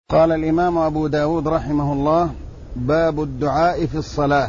قال الإمام أبو داود رحمه الله: باب الدعاء في الصلاة.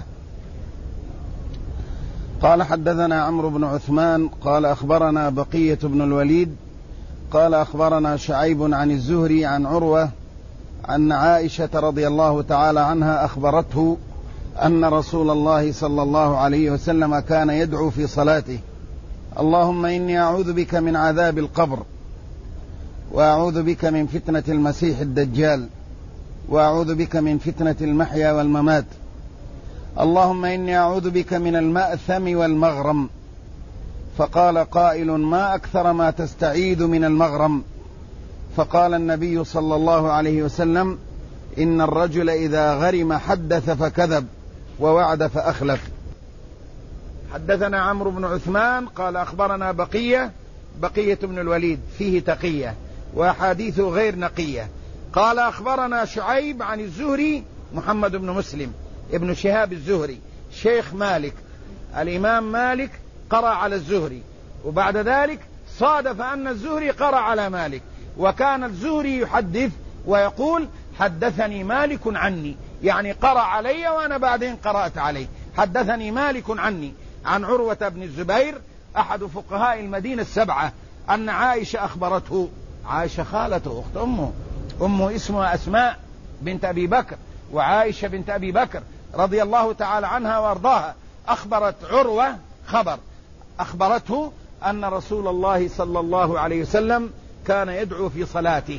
قال: حدثنا عمرو بن عثمان قال أخبرنا بقية بن الوليد قال أخبرنا شعيب عن الزهري عن عروة أن عائشة رضي الله تعالى عنها أخبرته أن رسول الله صلى الله عليه وسلم كان يدعو في صلاته: اللهم إني أعوذ بك من عذاب القبر، وأعوذ بك من فتنة المسيح الدجال، وأعوذ بك من فتنة المحيا والممات، اللهم إني أعوذ بك من المأثم والمغرم. فقال قائل: ما أكثر ما تستعيذ من المغرم؟ فقال النبي صلى الله عليه وسلم: إن الرجل إذا غرم حدث فكذب ووعد فأخلف. حدثنا عمرو بن عثمان قال أخبرنا بقية بن الوليد فيه تقية وأحاديثه غير نقية. قال أخبرنا شعيب عن الزهري محمد بن مسلم ابن شهاب الزهري شيخ مالك، الإمام مالك قرأ على الزهري، وبعد ذلك صادف أن الزهري قرأ على مالك، وكان الزهري يحدث ويقول: حدثني مالك عني، يعني قرأ علي وأنا بعدين قرأت عليه. حدثني مالك عني عن عروة بن الزبير أحد فقهاء المدينة السبعة أن عائشة أخبرته، عائشة خالته أخت أمه اسمها أسماء بنت أبي بكر، وعائشة بنت أبي بكر رضي الله تعالى عنها وارضاها، أخبرت عروة خبر، أخبرته أن رسول الله صلى الله عليه وسلم كان يدعو في صلاته.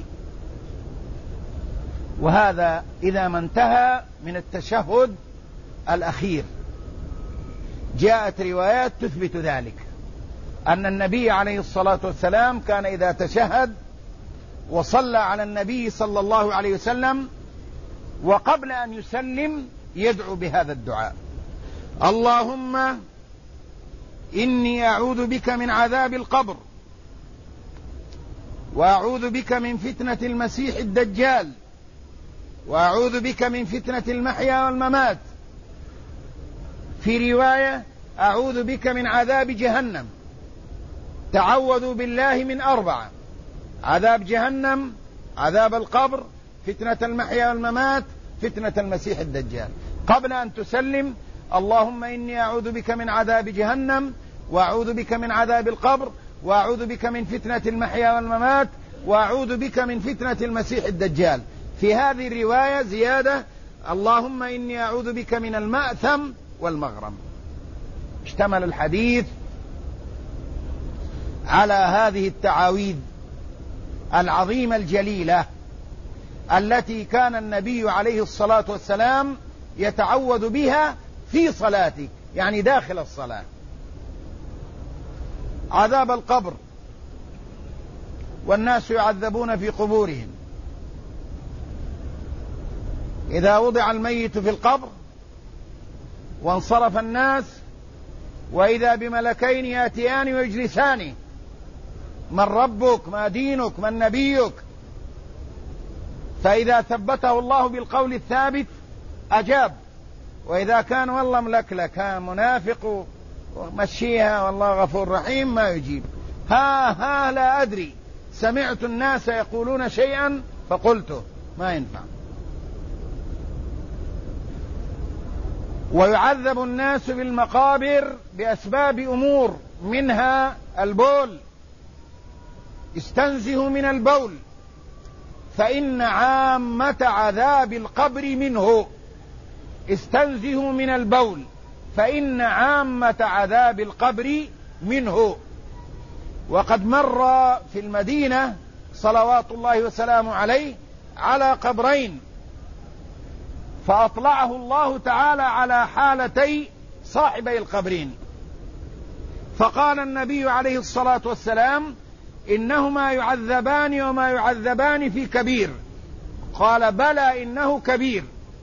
وهذا إذا ما انتهى من التشهد الأخير. جاءت روايات تثبت ذلك، أن النبي عليه الصلاة والسلام كان إذا تشهد وصلى على النبي صلى الله عليه وسلم وقبل أن يسلم يدعو بهذا الدعاء: اللهم إني أعوذ بك من عذاب القبر، وأعوذ بك من فتنة المسيح الدجال، وأعوذ بك من فتنة المحيا والممات. في رواية: أعوذ بك من عذاب جهنم. تعوذوا بالله من 4: عذاب جهنم، عذاب القبر، فتنة المحيا والممات، فتنة المسيح الدجال. قبل أن تسلم: اللهم إني أعوذ بك من عذاب جهنم، وأعوذ بك من عذاب القبر، وأعوذ بك من فتنة المحيا والممات، وأعوذ بك من فتنة المسيح الدجال. في هذه الرواية زيادة: اللهم إني أعوذ بك من المأثم والمغرم. اشتمل الحديث على هذه التعاويذ العظيمة الجليلة التي كان النبي عليه الصلاة والسلام يتعوذ بها في صلاته، يعني داخل الصلاة. عذاب القبر، والناس يعذبون في قبورهم. إذا وضع الميت في القبر وانصرف الناس، وإذا بملكين يأتيان ويجلسان: من ربك؟ ما دينك؟ من نبيك؟ فإذا ثبته الله بالقول الثابت أجاب، وإذا كان والله ملكلك منافق ومشيها والله غفور رحيم ما يجيب. ها لا أدري، سمعت الناس يقولون شيئا فقلته، ما ينفع. ويعذب الناس بالمقابر بأسباب أمور، منها البول: استنزهوا من البول فإن عامة عذاب القبر منه. استنزهوا من البول فإن عامة عذاب القبر منه. وقد مر في المدينة صلوات الله وسلامه عليه على قبرين، فأطلعه الله تعالى على حالتي صاحبي القبرين، فقال النبي عليه الصلاة والسلام: إنهما يعذبان وما يعذبان في كبير. قال: بلى إنه كبير.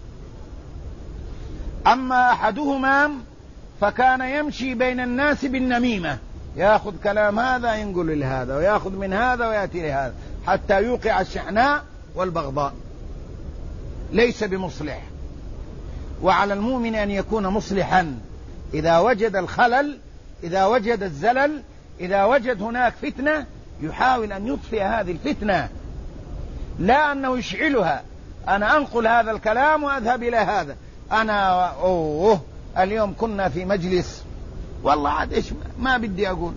أما أحدهما فكان يمشي بين الناس بالنميمة، يأخذ كلام هذا ينقل لهذا، ويأخذ من هذا ويأتي لهذا، حتى يوقع الشحناء والبغضاء. ليس بمصلح. وعلى المؤمن أن يكون مصلحا إذا وجد الخلل، إذا وجد الزلل، إذا وجد هناك فتنة، يحاول أن يطفئ هذه الفتنة. لا أنه يشعلها، أنا أنقل هذا الكلام وأذهب إلى هذا. أنا اليوم كنا في مجلس، والله عاد إيش ما بدي أقول،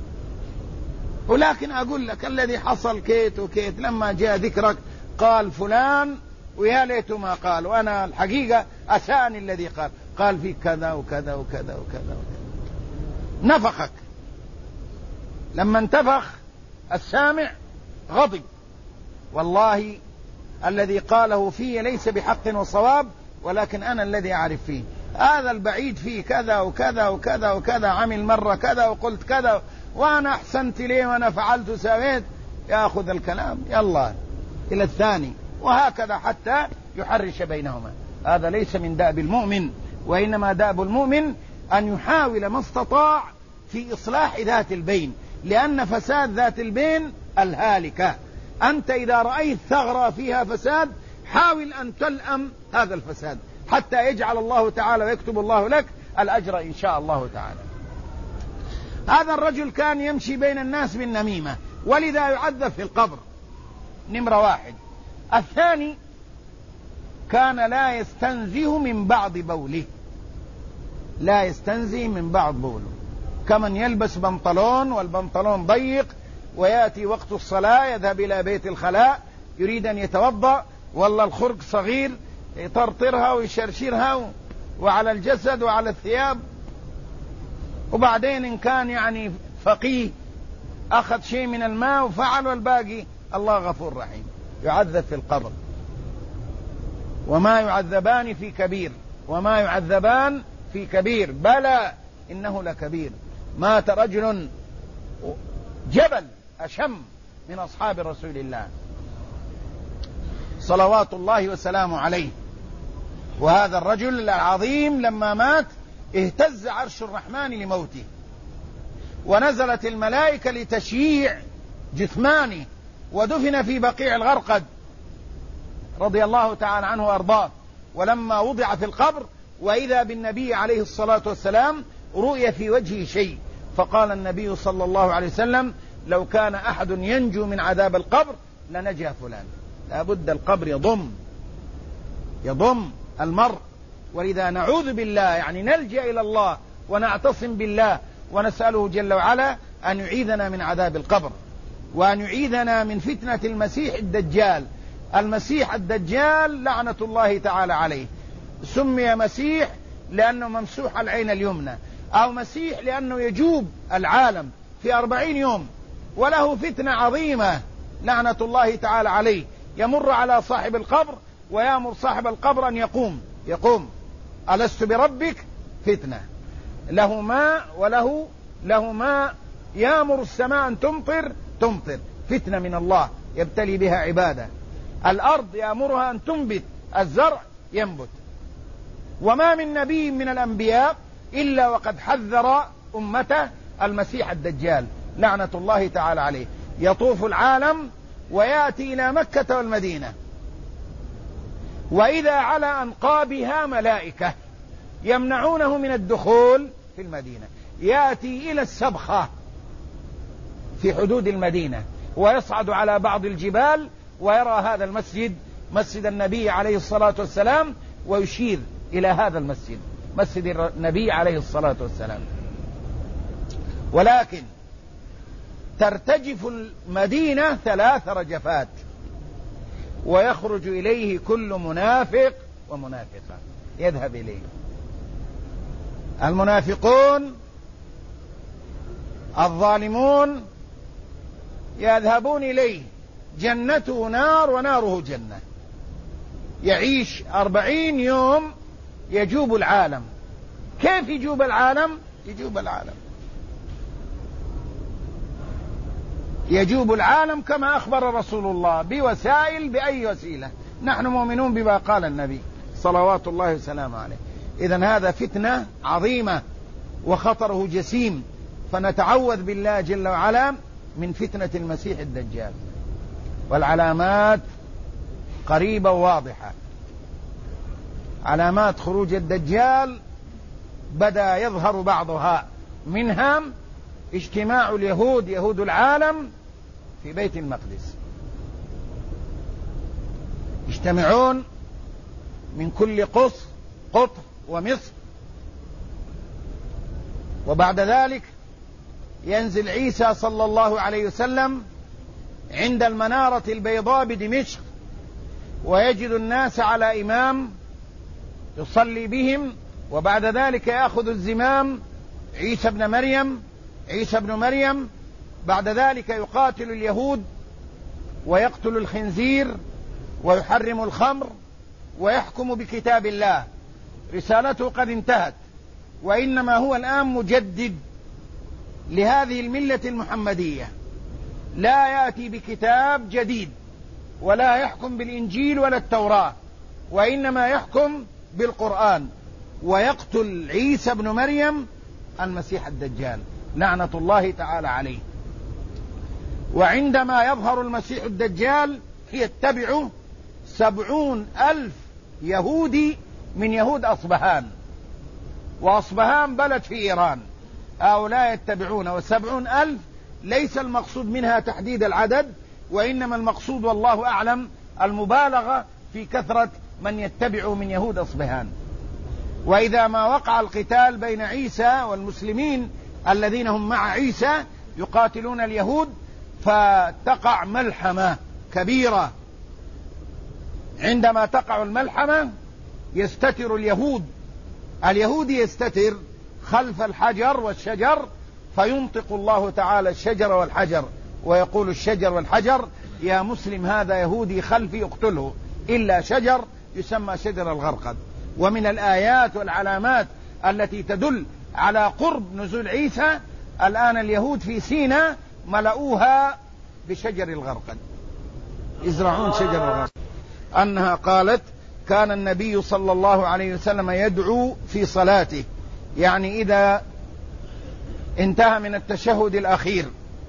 ولكن أقول لك الذي حصل كيت وكيت. لما جاء ذكرك قال فلان ويا ليت ما قال، وأنا الحقيقة أساني الذي قال فيك كذا وكذا وكذا وكذا وكذا. نفخك، لما انتفخ السامع غضب، والله الذي قاله فيه ليس بحق وصواب، ولكن أنا الذي أعرف فيه. هذا البعيد فيه كذا وكذا وكذا وكذا، عمل مرة كذا وقلت كذا وأنا أحسنت ليه وأنا فعلت وسويت، يأخذ الكلام يلا إلى الثاني، وهكذا حتى يحرش بينهما. هذا ليس من دأب المؤمن، وإنما دأب المؤمن أن يحاول ما استطاع في إصلاح ذات البين، لأن فساد ذات البين الهالكة. أنت إذا رأيت ثغرة فيها فساد حاول أن تلأم هذا الفساد حتى يجعل الله تعالى ويكتب الله لك الأجر إن شاء الله تعالى. هذا الرجل كان يمشي بين الناس بالنميمة، ولذا يعذب في القبر، نمرة واحد. الثاني كان لا يستنزه من بعض بوله، لا يستنزه من بعض بوله، كمن يلبس بنطلون والبنطلون ضيق ويأتي وقت الصلاة يذهب إلى بيت الخلاء يريد أن يتوضأ، والله الخرق صغير يطرطرها ويشرشرها وعلى الجسد وعلى الثياب، وبعدين إن كان يعني فقيه أخذ شيء من الماء وفعل، والباقي الله غفور رحيم. يعذب في القبر. وما يعذبان في كبير، وما يعذبان في كبير، بلى إنه لكبير. مات رجل جبل أشم من أصحاب رسول الله صلوات الله وسلامه عليه، وهذا الرجل العظيم لما مات اهتز عرش الرحمن لموته، ونزلت الملائكة لتشييع جثمانه، ودفن في بقيع الغرقد رضي الله تعالى عنه وأرضاه. ولما وضع في القبر وإذا بالنبي عليه الصلاة والسلام رؤي في وجهه شيء، فقال النبي صلى الله عليه وسلم: لو كان أحد ينجو من عذاب القبر لنجا فلان. لابد القبر يضم المرء، ولذا نعوذ بالله، يعني نلجأ إلى الله ونعتصم بالله ونسأله جل وعلا أن يعيذنا من عذاب القبر، وأن يعيذنا من فتنة المسيح الدجال. المسيح الدجال لعنة الله تعالى عليه، سمي مسيح لأنه ممسوح العين اليمنى، أو مسيح لأنه يجوب العالم في 40 يوم، وله فتنة عظيمة لعنة الله تعالى عليه. يمر على صاحب القبر ويأمر صاحب القبر أن يقوم ألست بربك؟ فتنة. له ماء له ماء، يأمر السماء أن تمطر، فتنة من الله يبتلي بها عباده. الأرض يأمرها أن تنبت، الزرع ينبت. وما من نبي من الأنبياء إلا وقد حذر أمته المسيح الدجال لعنة الله تعالى عليه. يطوف العالم ويأتي إلى مكة والمدينة، وإذا على أنقابها ملائكة يمنعونه من الدخول في المدينة. يأتي إلى السبخة في حدود المدينة، ويصعد على بعض الجبال ويرى هذا المسجد، مسجد النبي عليه الصلاة والسلام، ويشير إلى هذا المسجد، مسجد النبي عليه الصلاة والسلام. ولكن ترتجف المدينة 3 رجفات، ويخرج إليه كل منافق ومنافقة يذهب إليه. المنافقون الظالمون يذهبون إليه، جنته نار وناره جنة. يعيش 40 يوم يجوب العالم. كيف يجوب العالم؟ يجوب العالم كما أخبر رسول الله بوسائل، بأي وسيلة. نحن مؤمنون بما قال النبي صلوات الله وسلامه عليه. إذن هذا فتنة عظيمة وخطره جسيم، فنتعوذ بالله جل وعلا من فتنة المسيح الدجال. والعلامات قريبة وواضحة. علامات خروج الدجال بدأ يظهر بعضها، منها اجتماع اليهود، يهود العالم، في بيت المقدس. يجتمعون من كل قطر ومصر، وبعد ذلك ينزل عيسى صلى الله عليه وسلم عند المنارة البيضاء بدمشق، ويجد الناس على إمام يصلي بهم، وبعد ذلك يأخذ الزمام عيسى بن مريم. بعد ذلك يقاتل اليهود ويقتل الخنزير ويحرم الخمر ويحكم بكتاب الله. رسالته قد انتهت، وإنما هو الآن مجدد لهذه الملة المحمدية، لا يأتي بكتاب جديد ولا يحكم بالإنجيل ولا التوراة، وإنما يحكم بالقرآن، ويقتل عيسى بن مريم المسيح الدجال لعنة الله تعالى عليه. وعندما يظهر المسيح الدجال يتبعه 70,000 يهودي من يهود أصبهان، وأصبهان بلد في إيران، هؤلاء يتبعون. و70,000 ليس المقصود منها تحديد العدد، وإنما المقصود والله أعلم المبالغة في كثرة من يتبع من يهود أصبهان. وإذا ما وقع القتال بين عيسى والمسلمين الذين هم مع عيسى يقاتلون اليهود، فتقع ملحمة كبيرة. عندما تقع الملحمة يستتر اليهود يستتر خلف الحجر والشجر، فينطق الله تعالى الشجر والحجر ويقول الشجر والحجر: يا مسلم هذا يهودي خلفي اقتله، إلا شجر يسمى شجر الغرقد. ومن الآيات والعلامات التي تدل على قرب نزول عيسى الآن اليهود في سيناء ملؤوها بشجر الغرقد، يزرعون شجر الغرقد. أنها قالت: كان النبي صلى الله عليه وسلم يدعو في صلاته، يعني إذا انتهى من التشهد الأخير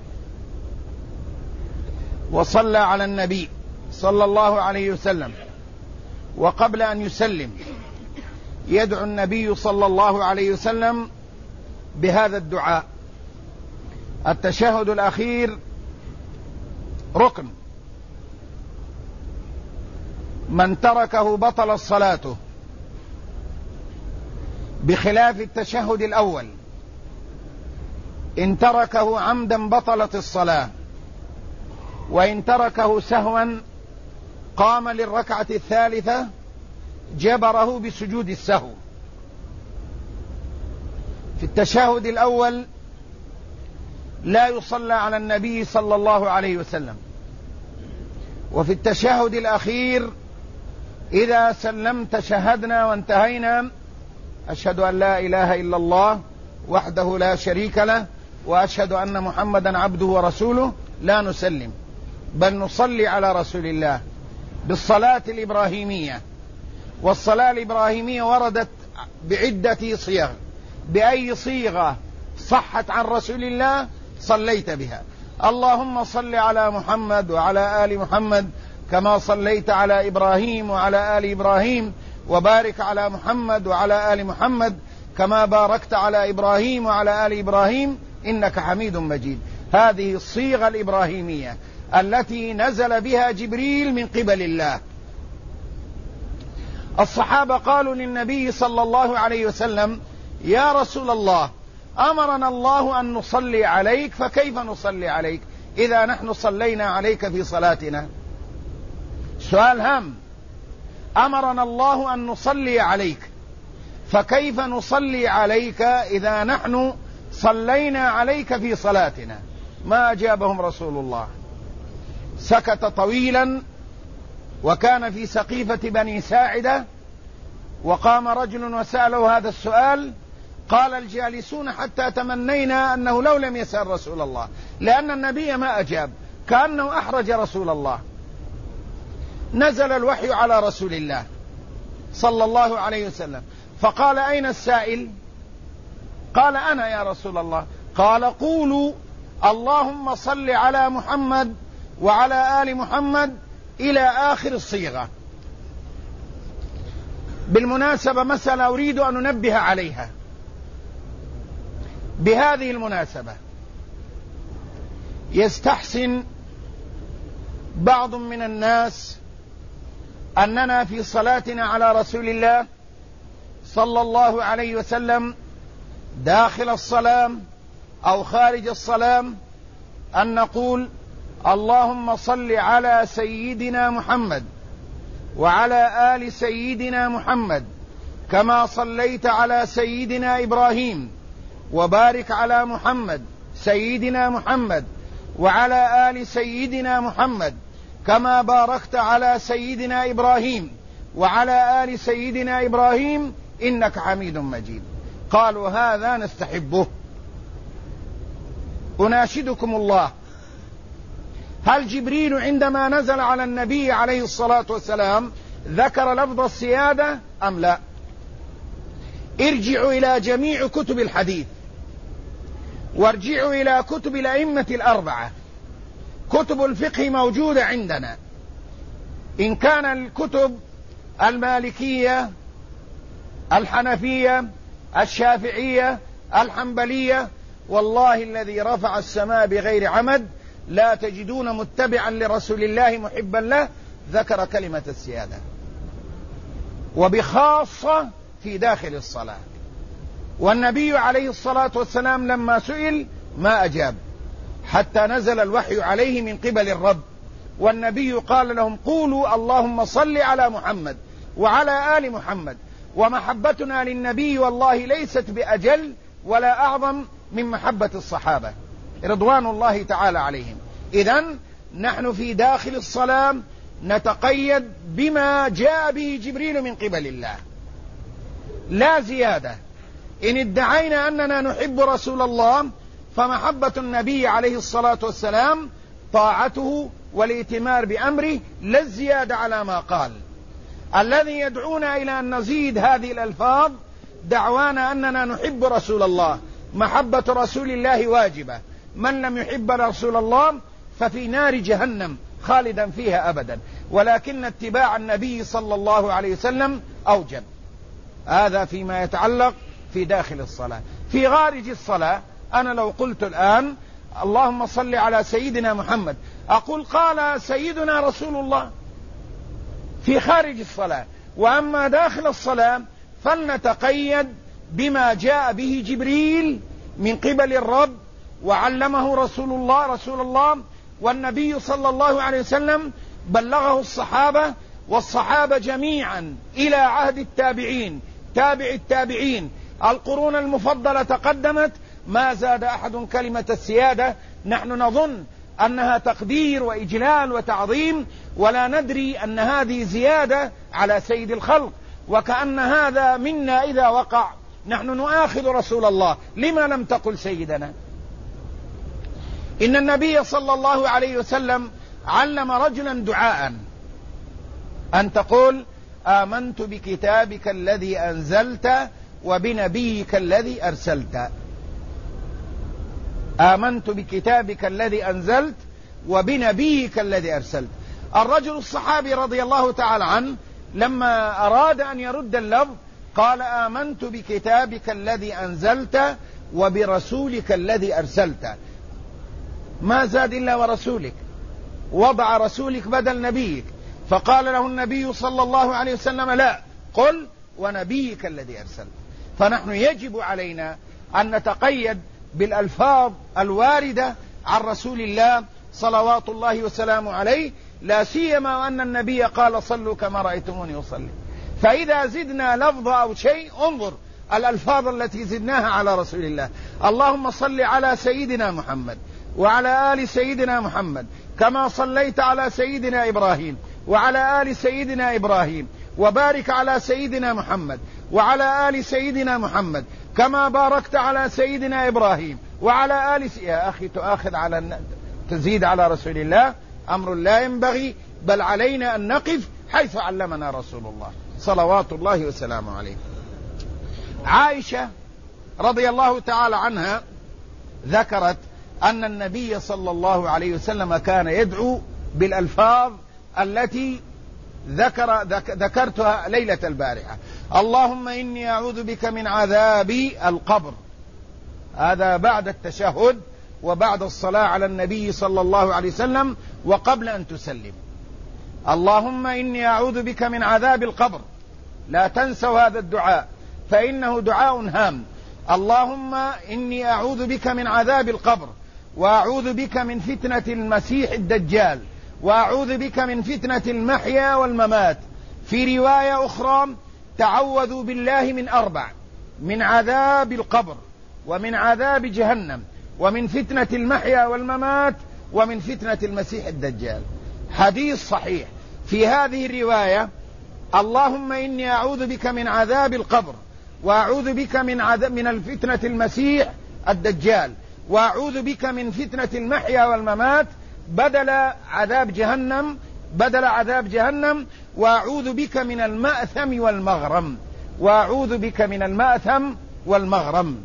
وصلى على النبي صلى الله عليه وسلم، وقبل أن يسلم يدعو النبي صلى الله عليه وسلم بهذا الدعاء. التشهد الأخير ركن، من تركه بطل صلاته، بخلاف التشهد الأول، إن تركه عمدا بطلت الصلاة، وإن تركه سهوا قام للركعة الثالثة جبره بسجود السهو. في التشهد الأول لا يصلى على النبي صلى الله عليه وسلم، وفي التشهد الأخير إذا سلمت شهدنا وانتهينا: أشهد أن لا إله إلا الله وحده لا شريك له وأشهد أن محمدا عبده ورسوله، لا نسلم بل نصلي على رسول الله بالصلاة الإبراهيمية. والصلاة الإبراهيمية وردت بعدة صيغ، بأي صيغة صحت عن رسول الله صليت بها. اللهم صل على محمد وعلى آل محمد كما صليت على إبراهيم وعلى آل إبراهيم، وبارك على محمد وعلى آل محمد كما باركت على إبراهيم وعلى آل إبراهيم إنك حميد مجيد. هذه الصيغة الإبراهيمية التي نزل بها جبريل من قبل الله. الصحابة قالوا للنبي صلى الله عليه وسلم: يا رسول الله، أمرنا الله أن نصلي عليك، فكيف نصلي عليك إذا نحن صلينا عليك في صلاتنا؟ سؤال هام. أمرنا الله أن نصلي عليك، فكيف نصلي عليك إذا نحن صلينا عليك في صلاتنا؟ ما أجابهم رسول الله. سكت طويلا، وكان في سقيفة بني ساعدة، وقام رجل وسأله هذا السؤال. قال الجالسون: حتى تمنينا أنه لو لم يسأل رسول الله، لأن النبي ما أجاب، كأنه أحرج رسول الله. نزل الوحي على رسول الله صلى الله عليه وسلم، فقال: أين السائل؟ قال: أنا يا رسول الله. قال: قولوا اللهم صل على محمد وعلى آل محمد إلى آخر الصيغة. بالمناسبة مسألة أريد أن أنبه عليها بهذه المناسبة. يستحسن بعض من الناس أننا في صلاتنا على رسول الله صلى الله عليه وسلم داخل الصلاة أو خارج الصلاة أن نقول: اللهم صل على سيدنا محمد وعلى آل سيدنا محمد كما صليت على سيدنا إبراهيم، وبارك على محمد سيدنا محمد وعلى آل سيدنا محمد كما باركت على سيدنا إبراهيم وعلى آل سيدنا إبراهيم إنك حميد مجيد. قالوا: هذا نستحبه. أناشدكم الله، هل جبريل عندما نزل على النبي عليه الصلاة والسلام ذكر لفظ السيادة أم لا؟ ارجعوا إلى جميع كتب الحديث، وارجعوا إلى كتب الأئمة الأربعة. كتب الفقه موجودة عندنا، إن كان الكتب المالكية، الحنفية، الشافعية، الحنبلية، والله الذي رفع السماء بغير عمد لا تجدون متبعا لرسول الله محبا له ذكر كلمة السيادة، وبخاصة في داخل الصلاة. والنبي عليه الصلاة والسلام لما سئل ما أجاب حتى نزل الوحي عليه من قبل الرب، والنبي قال لهم: قولوا اللهم صل على محمد وعلى آل محمد. ومحبتنا للنبي والله ليست بأجل ولا أعظم من محبة الصحابة رضوان الله تعالى عليهم. إذن نحن في داخل الصلاة نتقيد بما جاء به جبريل من قبل الله، لا زيادة. إن ادعينا أننا نحب رسول الله فمحبة النبي عليه الصلاة والسلام طاعته والائتمار بأمره، لا الزيادة على ما قال. الذي يدعونا إلى أن نزيد هذه الألفاظ دعوانا أننا نحب رسول الله. محبة رسول الله واجبة، من لم يحب رسول الله ففي نار جهنم خالدا فيها أبدا، ولكن اتباع النبي صلى الله عليه وسلم أوجب. هذا فيما يتعلق في داخل الصلاة. في خارج الصلاة أنا لو قلت الآن اللهم صل على سيدنا محمد، أقول قال سيدنا رسول الله في خارج الصلاة. وأما داخل الصلاة فلنتقيد بما جاء به جبريل من قبل الرب وعلمه رسول الله والنبي صلى الله عليه وسلم بلغه الصحابة، والصحابة جميعا إلى عهد التابعين، تابع التابعين، القرون المفضلة تقدمت، ما زاد أحد كلمة السيادة. نحن نظن أنها تقدير وإجلال وتعظيم، ولا ندري أن هذه زيادة على سيد الخلق، وكأن هذا منا إذا وقع نحن نؤاخذ رسول الله. لما لم تقل سيدنا؟ إن النبي صلى الله عليه وسلم علم رجلا دعاء أن تقول: آمنت بكتابك الذي أنزلت وبنبيك الذي أرسلت. آمنت بكتابك الذي أنزلت وبنبيك الذي أرسلت. الرجل الصحابي رضي الله تعالى عنه لما أراد أن يرد اللفظ قال: آمنت بكتابك الذي أنزلت وبرسولك الذي أرسلت. ما زاد إلا ورسولك، وضع رسولك بدل نبيك، فقال له النبي صلى الله عليه وسلم: لا، قل ونبيك الذي أرسلت. فنحن يجب علينا أن نتقيد بالألفاظ الواردة عن رسول الله صلوات الله وسلامه عليه، لا سيما وأن النبي قال: صلوا كما رأيتموني أصلي. فإذا زدنا لفظ أو شيء انظر الألفاظ التي زدناها على رسول الله. اللهم صل على سيدنا محمد وعلى آل سيدنا محمد كما صليت على سيدنا إبراهيم وعلى آل سيدنا إبراهيم، وبارك على سيدنا محمد وعلى آل سيدنا محمد كما باركت على سيدنا إبراهيم وعلى آل يا أخي تؤاخذ على تزيد على رسول الله، أمر لا ينبغي، بل علينا أن نقف حيث علمنا رسول الله صلوات الله وسلامه عليه. عائشة رضي الله تعالى عنها ذكرت أن النبي صلى الله عليه وسلم كان يدعو بالألفاظ التي ذكرتها ليلة البارحة: اللهم إني أعوذ بك من عذاب القبر. هذا بعد التشهد وبعد الصلاة على النبي صلى الله عليه وسلم وقبل أن تسلم. اللهم إني أعوذ بك من عذاب القبر. لا تنسوا هذا الدعاء فإنه دعاء هام. اللهم إني أعوذ بك من عذاب القبر، وأعوذ بك من فتنة المسيح الدجال، وأعوذ بك من فتنة المحيا والممات. في رواية أخرى تعوذوا بالله من 4: من عذاب القبر، ومن عذاب جهنم، ومن فتنة المحيا والممات، ومن فتنة المسيح الدجال. حديث صحيح. في هذه الرواية: اللهم إني أعوذ بك من عذاب القبر، وأعوذ بك من الفتنة المسيح الدجال، وأعوذ بك من فتنة المحيا والممات، بدل عذاب جهنم، وأعوذ بك من المأثم والمغرم، وأعوذ بك من المأثم والمغرم.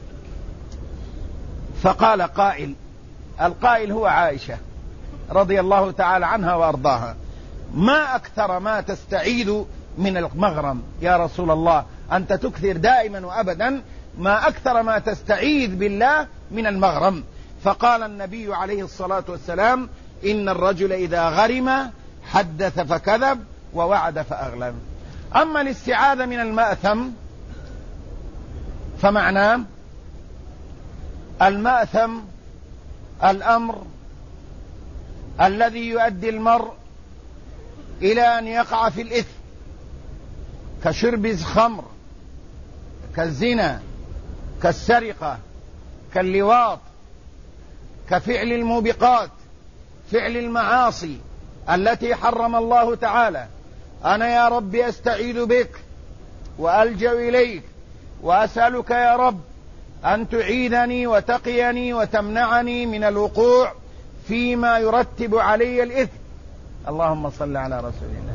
فقال قائل، القائل هو عائشة رضي الله تعالى عنها وأرضاها: ما أكثر ما تستعيذ من المغرم يا رسول الله؟ أنت تكثر دائما وأبدا، ما أكثر ما تستعيذ بالله من المغرم. فقال النبي عليه الصلاة والسلام: إن الرجل إذا غرم حدث فكذب ووعد فأغلب. أما الاستعاذة من المأثم فمعناه: المأثم الأمر الذي يؤدي المرء إلى أن يقع في الإثم، كشرب الخمر، كالزنا، كالسرقة، كاللواط، كفعل الموبقات، فعل المعاصي التي حرم الله تعالى. أنا يا رب أستعيذ بك وألجأ إليك وأسألك يا رب أن تعيذني وتقيني وتمنعني من الوقوع فيما يرتب علي الإثم. اللهم صل على رسول الله.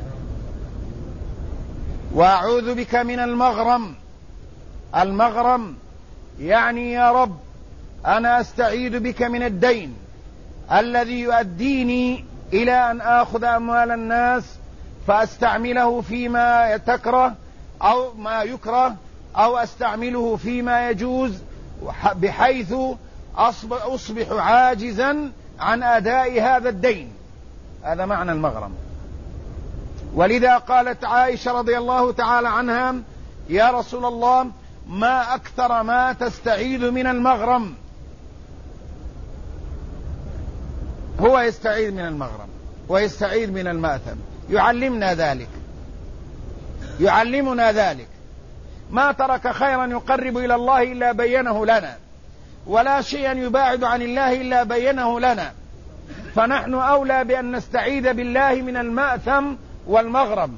وأعوذ بك من المغرم. المغرم يعني يا رب أنا أستعيذ بك من الدين الذي يؤديني إلى أن آخذ أموال الناس فأستعمله فيما تكره أو ما يكره، أو أستعمله فيما يجوز، بحيث أصبح عاجزا عن أداء هذا الدين. هذا معنى المغرم. ولذا قالت عائشة رضي الله تعالى عنها: يا رسول الله ما أكثر ما تستعيذ من المغرم. هو يستعيذ من المغرم ويستعيذ من المأثم. يعلمنا ذلك. ما ترك خيرا يقرب إلى الله إلا بينه لنا، ولا شيئا يباعد عن الله إلا بينه لنا. فنحن أولى بأن نستعيذ بالله من المأثم والمغرم،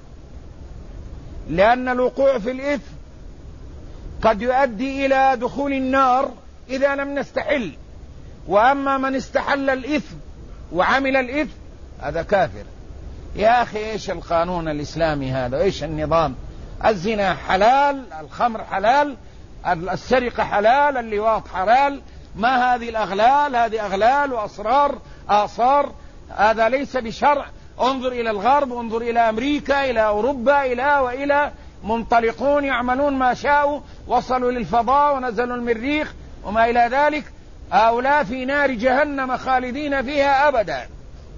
لأن الوقوع في الإثم قد يؤدي إلى دخول النار إذا لم نستحل. وأما من استحل الإثم وعمل الإثم هذا كافر. يا أخي إيش القانون الإسلامي هذا؟ إيش النظام؟ الزنا حلال، الخمر حلال، السرقة حلال، اللواط حلال. ما هذه الأغلال؟ هذه أغلال وأسرار آثار. هذا ليس بشرع. انظر إلى الغرب، انظر إلى أمريكا، إلى أوروبا، إلى منطلقون يعملون ما شاءوا، وصلوا للفضاء ونزلوا المريخ وما إلى ذلك. هؤلاء في نار جهنم خالدين فيها أبدا.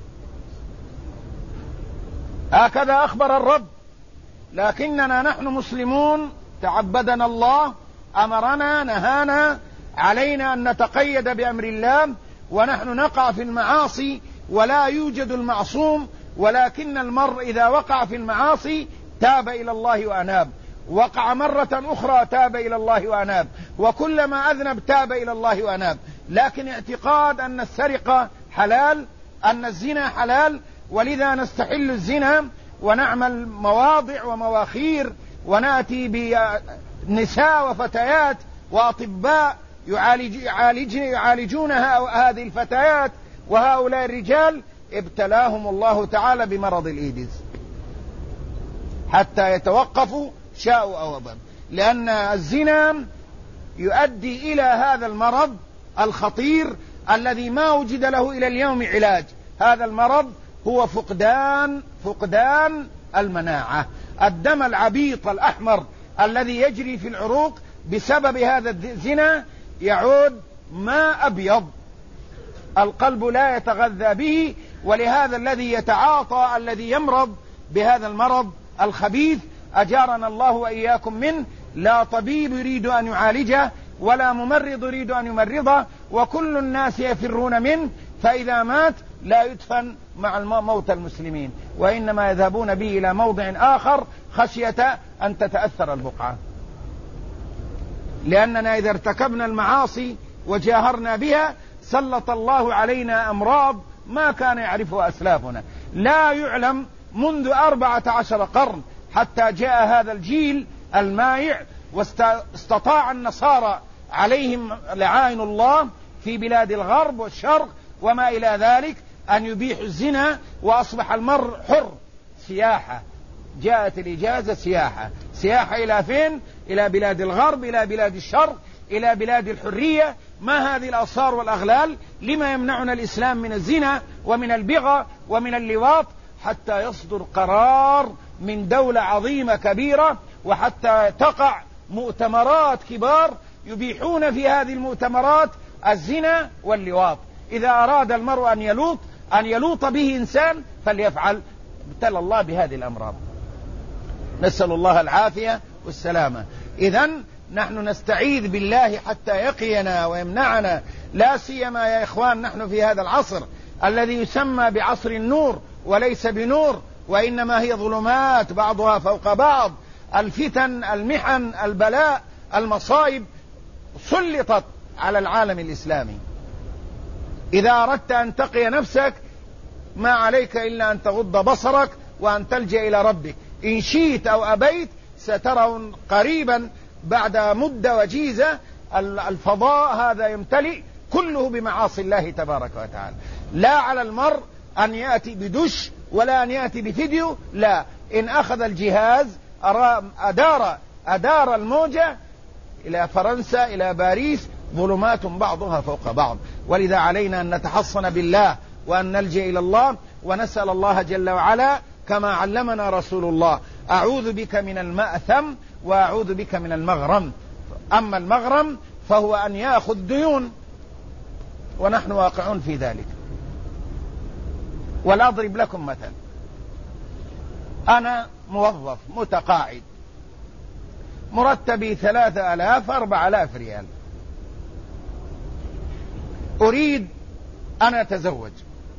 هكذا أخبر الرب. لكننا نحن مسلمون تعبدنا الله، أمرنا، نهانا، علينا أن نتقيد بأمر الله، ونحن نقع في المعاصي ولا يوجد المعصوم. ولكن المرء إذا وقع في المعاصي تاب إلى الله وأناب، وقع مرة أخرى تاب إلى الله وأناب، وكلما أذنب تاب إلى الله وأناب. لكن اعتقاد أن السرقة حلال، أن الزنا حلال، ولذا نستحل الزنا ونعمل مواضع ومواخير، ونأتي بنساء وفتيات وأطباء يعالجون هذه الفتيات وهؤلاء الرجال. ابتلاهم الله تعالى بمرض الإيدز حتى يتوقفوا شاءوا أو أبوا، لأن الزنا يؤدي إلى هذا المرض الخطير الذي ما وجد له إلى اليوم علاج. هذا المرض هو فقدان المناعة. الدم العبيط الأحمر الذي يجري في العروق بسبب هذا الزنا يعود ماء أبيض، القلب لا يتغذى به ولهذا الذي يتعاطى الذي يمرض بهذا المرض الخبيث أجارنا الله وإياكم منه، لا طبيب يريد أن يعالجه ولا ممرض يريد أن يمرضه، وكل الناس يفرون منه، فإذا مات لا يدفن مع موتى المسلمين، وإنما يذهبون به إلى موضع آخر خشية أن تتأثر البقعة. لأننا إذا ارتكبنا المعاصي وجاهرنا بها سلط الله علينا أمراض ما كان يعرفها أسلافنا. لا يعلم منذ 14 قرن حتى جاء هذا الجيل المائع، واستطاع النصارى عليهم لعائن الله في بلاد الغرب والشرق وما إلى ذلك أن يبيحوا الزنا، وأصبح المرء حر. سياحة، جاءت الإجازة سياحة إلى فين؟ إلى بلاد الغرب، إلى بلاد الشرق، إلى بلاد الحرية. ما هذه الآثار والأغلال؟ لما يمنعنا الإسلام من الزنا ومن البغى ومن اللواط؟ حتى يصدر قرار من دولة عظيمة كبيرة، وحتى تقع مؤتمرات كبار يبيحون في هذه المؤتمرات الزنا واللواط. إذا أراد المرء أن يلوط به إنسان فليفعل. ابتلى الله بهذه الأمراض، نسأل الله العافية والسلامة. إذن نحن نستعيذ بالله حتى يقينا ويمنعنا، لا سيما يا إخوان نحن في هذا العصر الذي يسمى بعصر النور وليس بنور، وإنما هي ظلمات بعضها فوق بعض. الفتن، المحن، البلاء، المصائب سلطت على العالم الإسلامي. إذا أردت أن تقي نفسك ما عليك إلا أن تغض بصرك وأن تلجأ إلى ربك. إن شئت أو أبيت سترون قريبا بعد مدة وجيزة الفضاء هذا يمتلئ كله بمعاصي الله تبارك وتعالى. لا على المرء أن يأتي بدش ولا أن يأتي بفيديو، لا، إن أخذ الجهاز أدار الموجة إلى فرنسا إلى باريس، ظلمات بعضها فوق بعض. ولذا علينا أن نتحصن بالله وأن نلجأ إلى الله ونسأل الله جل وعلا كما علمنا رسول الله: أعوذ بك من المأثم وأعوذ بك من المغرم. أما المغرم فهو أن يأخذ ديون، ونحن واقعون في ذلك. ولا أضرب لكم مثل، أنا موظف متقاعد مرتبي 3000 4000 ريال، أريد أن أتزوج،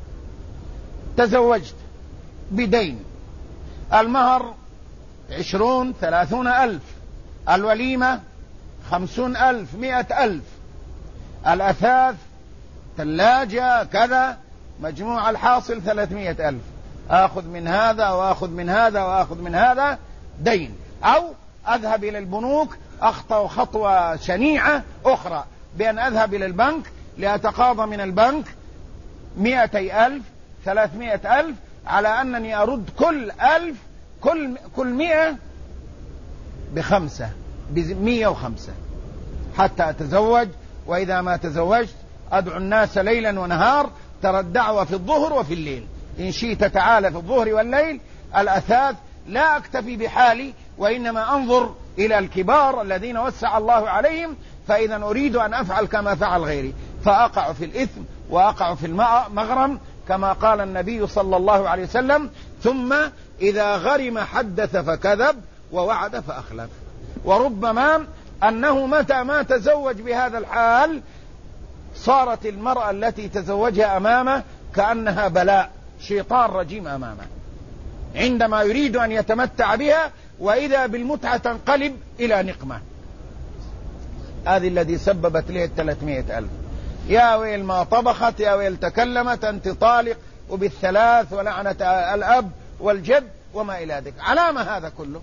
تزوجت بدين، المهر 20 30 ألف، الوليمة 50 ألف 100 ألف، الأثاث ثلاجة كذا، مجموع الحاصل 300 ألف. آخذ من هذا وآخذ من هذا وآخذ من هذا دين، أو أذهب إلى البنوك أخطأ خطوة شنيعة أخرى بأن أذهب إلى البنك لأتقاضى من البنك 200 ألف 300 ألف، على أنني أرد كل 1000 كل 100 ب5 ب105 حتى أتزوج. وإذا ما تزوجت أدعو الناس ليلا ونهار، ترى الدعوة في الظهر وفي الليل، إن شئت تعالى في الظهر والليل. الأثاث لا أكتفي بحالي، وإنما أنظر إلى الكبار الذين وسع الله عليهم، فإذا أريد أن أفعل كما فعل غيري فأقع في الإثم وأقع في المغرم، كما قال النبي صلى الله عليه وسلم: ثم إذا غرم حدث فكذب ووعد فأخلف. وربما أنه متى ما تزوج بهذا الحال صارت المرأة التي تزوجها أمامه كأنها بلاء، شيطان رجيم أمامه، عندما يريد أن يتمتع بها وإذا بالمتعة تنقلب إلى نقمة. هذه الذي سببت له 300 ألف. يا ويل ما طبخت، يا ويل تكلمت، أنت طالق، وبالثلاث ولعنة الأب والجد وما إلى ذلك. علامة هذا كله.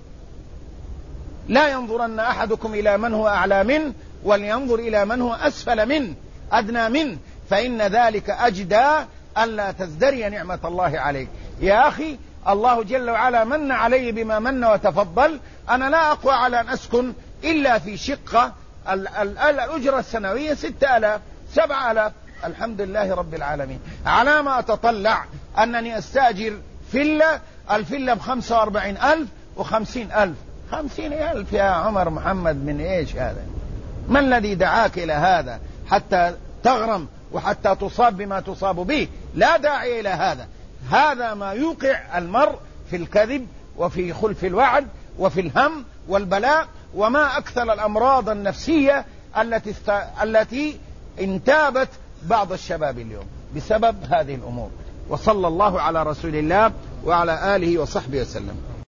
لا ينظرن أحدكم إلى من هو أعلى منه، ولينظر إلى من هو أسفل منه أدنى منه، فإن ذلك أجدى ألا تزدري نعمة الله عليك. يا أخي، الله جل وعلا من علي بما من وتفضل. أنا لا أقوى على أن أسكن إلا في شقة الأجرة السنوية 6000 7000، الحمد لله رب العالمين. على ما أتطلع أنني أستأجر فيلا، الفيلا ب45 ألف و50 ألف. 50 ألف يا عمر محمد، من إيش هذا؟ ما الذي دعاك إلى هذا حتى تغرم وحتى تصاب بما تصاب به. لا داعي إلى هذا. هذا ما يوقع المرء في الكذب وفي خلف الوعد وفي الهم والبلاء، وما أكثر الأمراض النفسية التي انتابت بعض الشباب اليوم بسبب هذه الأمور. وصلى الله على رسول الله وعلى آله وصحبه وسلم.